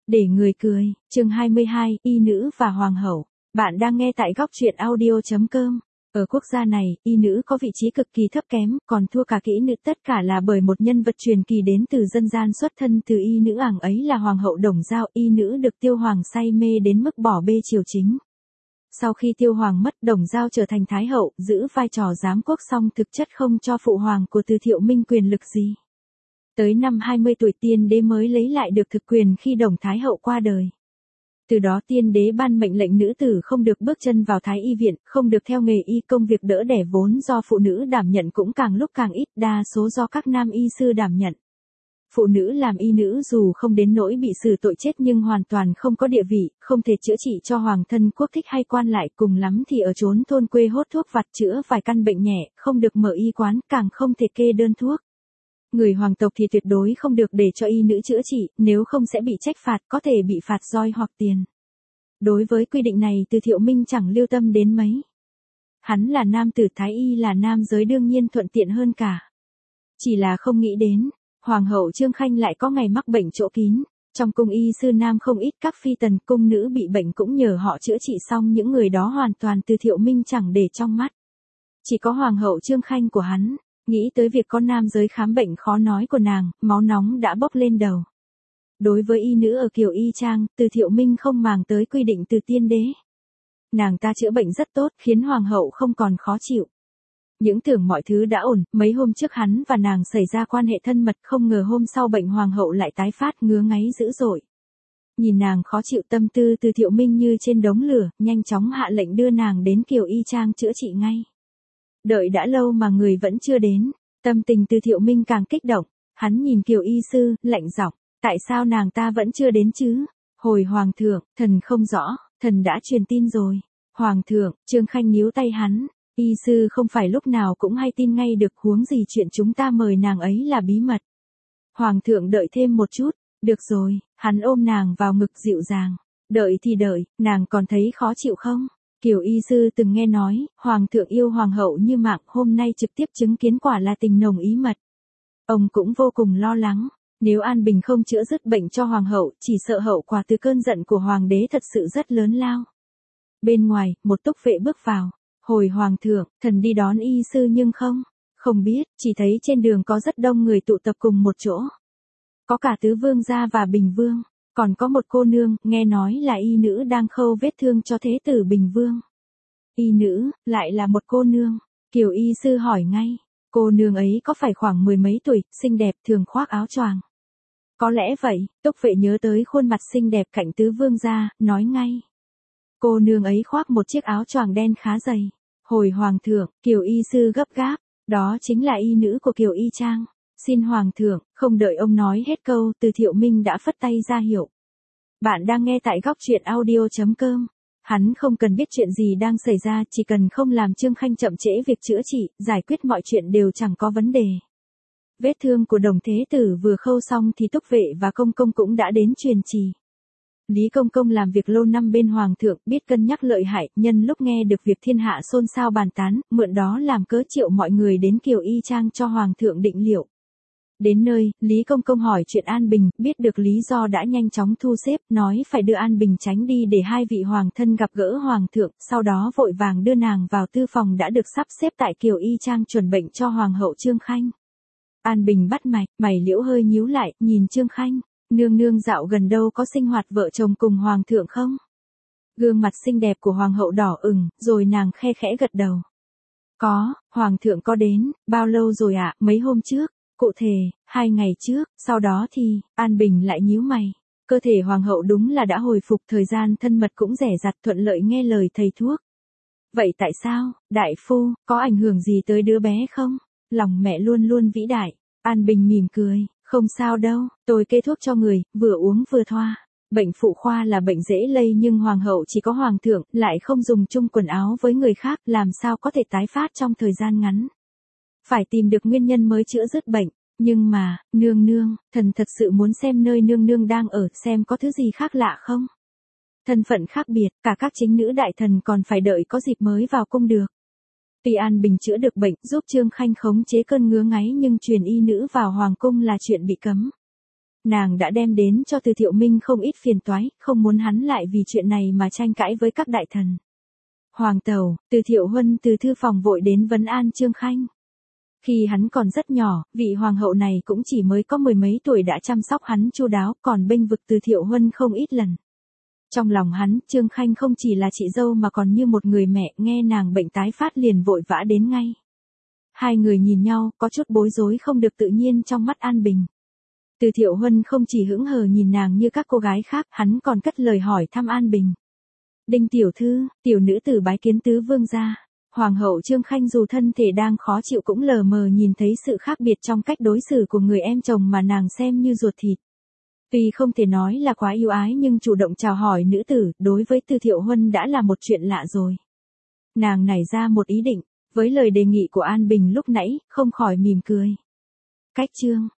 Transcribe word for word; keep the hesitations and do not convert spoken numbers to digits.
Để người cười, chương hai mươi hai, y nữ và hoàng hậu. Bạn đang nghe tại góc truyện audio chấm com. Ở quốc gia này, y nữ có vị trí cực kỳ thấp kém, còn thua cả kỹ nữ, tất cả là bởi một nhân vật truyền kỳ đến từ dân gian xuất thân từ y nữ, ảng ấy là hoàng hậu Đồng Dao. Y nữ được Tiêu Hoàng say mê đến mức bỏ bê triều chính. Sau khi Tiêu Hoàng mất, Đồng Dao trở thành thái hậu, giữ vai trò giám quốc, song thực chất không cho phụ hoàng của Từ Thiệu Minh quyền lực gì. Tới năm hai mươi tuổi Tiên đế mới lấy lại được thực quyền khi Đồng Thái hậu qua đời. Từ đó Tiên đế ban mệnh lệnh nữ tử không được bước chân vào thái y viện, không được theo nghề y, công việc đỡ đẻ vốn do phụ nữ đảm nhận cũng càng lúc càng ít, đa số do các nam y sư đảm nhận. Phụ nữ làm y nữ dù không đến nỗi bị xử tội chết nhưng hoàn toàn không có địa vị, không thể chữa trị cho hoàng thân quốc thích hay quan lại, cùng lắm thì ở chốn thôn quê hốt thuốc vặt chữa vài căn bệnh nhẹ, không được mở y quán, càng không thể kê đơn thuốc. Người hoàng tộc thì tuyệt đối không được để cho y nữ chữa trị, nếu không sẽ bị trách phạt, có thể bị phạt roi hoặc tiền. Đối với quy định này Từ Thiệu Minh chẳng lưu tâm đến mấy. Hắn là nam tử, thái y là nam giới, đương nhiên thuận tiện hơn cả. Chỉ là không nghĩ đến, hoàng hậu Trương Khanh lại có ngày mắc bệnh chỗ kín. Trong cung y sư nam không ít, các phi tần cung nữ bị bệnh cũng nhờ họ chữa trị, xong những người đó hoàn toàn Từ Thiệu Minh chẳng để trong mắt. Chỉ có hoàng hậu Trương Khanh của hắn. Nghĩ tới việc có nam giới khám bệnh khó nói của nàng, máu nóng đã bốc lên đầu. Đối với y nữ ở Kiều Y Trang, Từ Thiệu Minh không màng tới quy định từ tiên đế. Nàng ta chữa bệnh rất tốt, khiến hoàng hậu không còn khó chịu. Những tưởng mọi thứ đã ổn, mấy hôm trước hắn và nàng xảy ra quan hệ thân mật, không ngờ hôm sau bệnh hoàng hậu lại tái phát, ngứa ngáy dữ dội. Nhìn nàng khó chịu, tâm tư Từ Thiệu Minh như trên đống lửa, nhanh chóng hạ lệnh đưa nàng đến Kiều Y Trang chữa trị ngay. Đợi đã lâu mà người vẫn chưa đến, tâm tình Từ Thiệu Minh càng kích động, hắn nhìn Kiều y sư, lạnh giọng, tại sao nàng ta vẫn chưa đến chứ? Hồi hoàng thượng, thần không rõ, thần đã truyền tin rồi. Hoàng thượng, Trương Khanh níu tay hắn, y sư không phải lúc nào cũng hay tin ngay được, huống gì chuyện chúng ta mời nàng ấy là bí mật. Hoàng thượng đợi thêm một chút, được rồi, hắn ôm nàng vào ngực dịu dàng, đợi thì đợi, nàng còn thấy khó chịu không? Kiều y sư từng nghe nói, hoàng thượng yêu hoàng hậu như mạng, hôm nay trực tiếp chứng kiến quả là tình nồng ý mật. Ông cũng vô cùng lo lắng, nếu An Bình không chữa dứt bệnh cho hoàng hậu, chỉ sợ hậu quả từ cơn giận của hoàng đế thật sự rất lớn lao. Bên ngoài, một túc vệ bước vào, hồi hoàng thượng, thần đi đón y sư nhưng không, không biết, chỉ thấy trên đường có rất đông người tụ tập cùng một chỗ. Có cả tứ vương gia và bình vương. Còn có một cô nương, nghe nói là y nữ đang khâu vết thương cho thế tử Bình Vương. Y nữ, lại là một cô nương. Kiều y sư hỏi ngay, cô nương ấy có phải khoảng mười mấy tuổi, xinh đẹp, thường khoác áo choàng? Có lẽ vậy, túc vệ nhớ tới khuôn mặt xinh đẹp cạnh tứ vương gia, nói ngay. Cô nương ấy khoác một chiếc áo choàng đen khá dày. Hồi hoàng thượng, Kiều y sư gấp gáp, đó chính là y nữ của Kiều Y Trang. Xin hoàng thượng, không đợi ông nói hết câu, Từ Thiệu Minh đã phất tay ra hiệu. Bạn đang nghe tại góc truyện audio chấm com. Hắn không cần biết chuyện gì đang xảy ra, chỉ cần không làm Trương Khanh chậm trễ việc chữa trị, giải quyết mọi chuyện đều chẳng có vấn đề. Vết thương của Đồng Thế Tử vừa khâu xong thì túc vệ và công công cũng đã đến truyền trì. Lý Công Công làm việc lâu năm bên hoàng thượng, biết cân nhắc lợi hại, nhân lúc nghe được việc thiên hạ xôn xao bàn tán, mượn đó làm cớ triệu mọi người đến Kiều Y Trang cho hoàng thượng định liệu. Đến nơi, Lý Công Công hỏi chuyện An Bình, biết được lý do đã nhanh chóng thu xếp, nói phải đưa An Bình tránh đi để hai vị hoàng thân gặp gỡ hoàng thượng, sau đó vội vàng đưa nàng vào tư phòng đã được sắp xếp tại Kiều Y Trang chuẩn bệnh cho hoàng hậu Trương Khanh. An Bình bắt mạch, mày liễu hơi nhíu lại, nhìn Trương Khanh, nương nương dạo gần đâu có sinh hoạt vợ chồng cùng hoàng thượng không? Gương mặt xinh đẹp của hoàng hậu đỏ ửng, rồi nàng khe khẽ gật đầu. Có, hoàng thượng có đến, bao lâu rồi ạ, à? Mấy hôm trước. Cụ thể, hai ngày trước, sau đó thì, An Bình lại nhíu mày. Cơ thể hoàng hậu đúng là đã hồi phục, thời gian thân mật cũng rẻ rặt, thuận lợi nghe lời thầy thuốc. Vậy tại sao, đại phu, có ảnh hưởng gì tới đứa bé không? Lòng mẹ luôn luôn vĩ đại. An Bình mỉm cười, không sao đâu, tôi kê thuốc cho người, vừa uống vừa thoa. Bệnh phụ khoa là bệnh dễ lây nhưng hoàng hậu chỉ có hoàng thượng, lại không dùng chung quần áo với người khác, làm sao có thể tái phát trong thời gian ngắn. Phải tìm được nguyên nhân mới chữa dứt bệnh, nhưng mà, nương nương, thần thật sự muốn xem nơi nương nương đang ở, xem có thứ gì khác lạ không. Thân phận khác biệt, cả các chính nữ đại thần còn phải đợi có dịp mới vào cung được. Tuy An Bình chữa được bệnh, giúp Trương Khanh khống chế cơn ngứa ngáy nhưng truyền y nữ vào hoàng cung là chuyện bị cấm. Nàng đã đem đến cho Từ Thiệu Minh không ít phiền toái, không muốn hắn lại vì chuyện này mà tranh cãi với các đại thần. Hoàng tẩu, Từ Thiệu Huân từ thư phòng vội đến vấn an Trương Khanh. Khi hắn còn rất nhỏ, vị hoàng hậu này cũng chỉ mới có mười mấy tuổi đã chăm sóc hắn chu đáo, còn bênh vực Từ Thiệu Huân không ít lần. Trong lòng hắn, Trương Khanh không chỉ là chị dâu mà còn như một người mẹ, nghe nàng bệnh tái phát liền vội vã đến ngay. Hai người nhìn nhau, có chút bối rối không được tự nhiên trong mắt An Bình. Từ Thiệu Huân không chỉ hững hờ nhìn nàng như các cô gái khác, hắn còn cất lời hỏi thăm An Bình. Đinh tiểu thư, tiểu nữ tử bái kiến tứ vương gia. Hoàng hậu Trương Khanh dù thân thể đang khó chịu cũng lờ mờ nhìn thấy sự khác biệt trong cách đối xử của người em chồng mà nàng xem như ruột thịt. Tuy không thể nói là quá yêu ái nhưng chủ động chào hỏi nữ tử, đối với Từ Thiệu Huân đã là một chuyện lạ rồi. Nàng nảy ra một ý định, với lời đề nghị của An Bình lúc nãy, không khỏi mỉm cười. Cách chương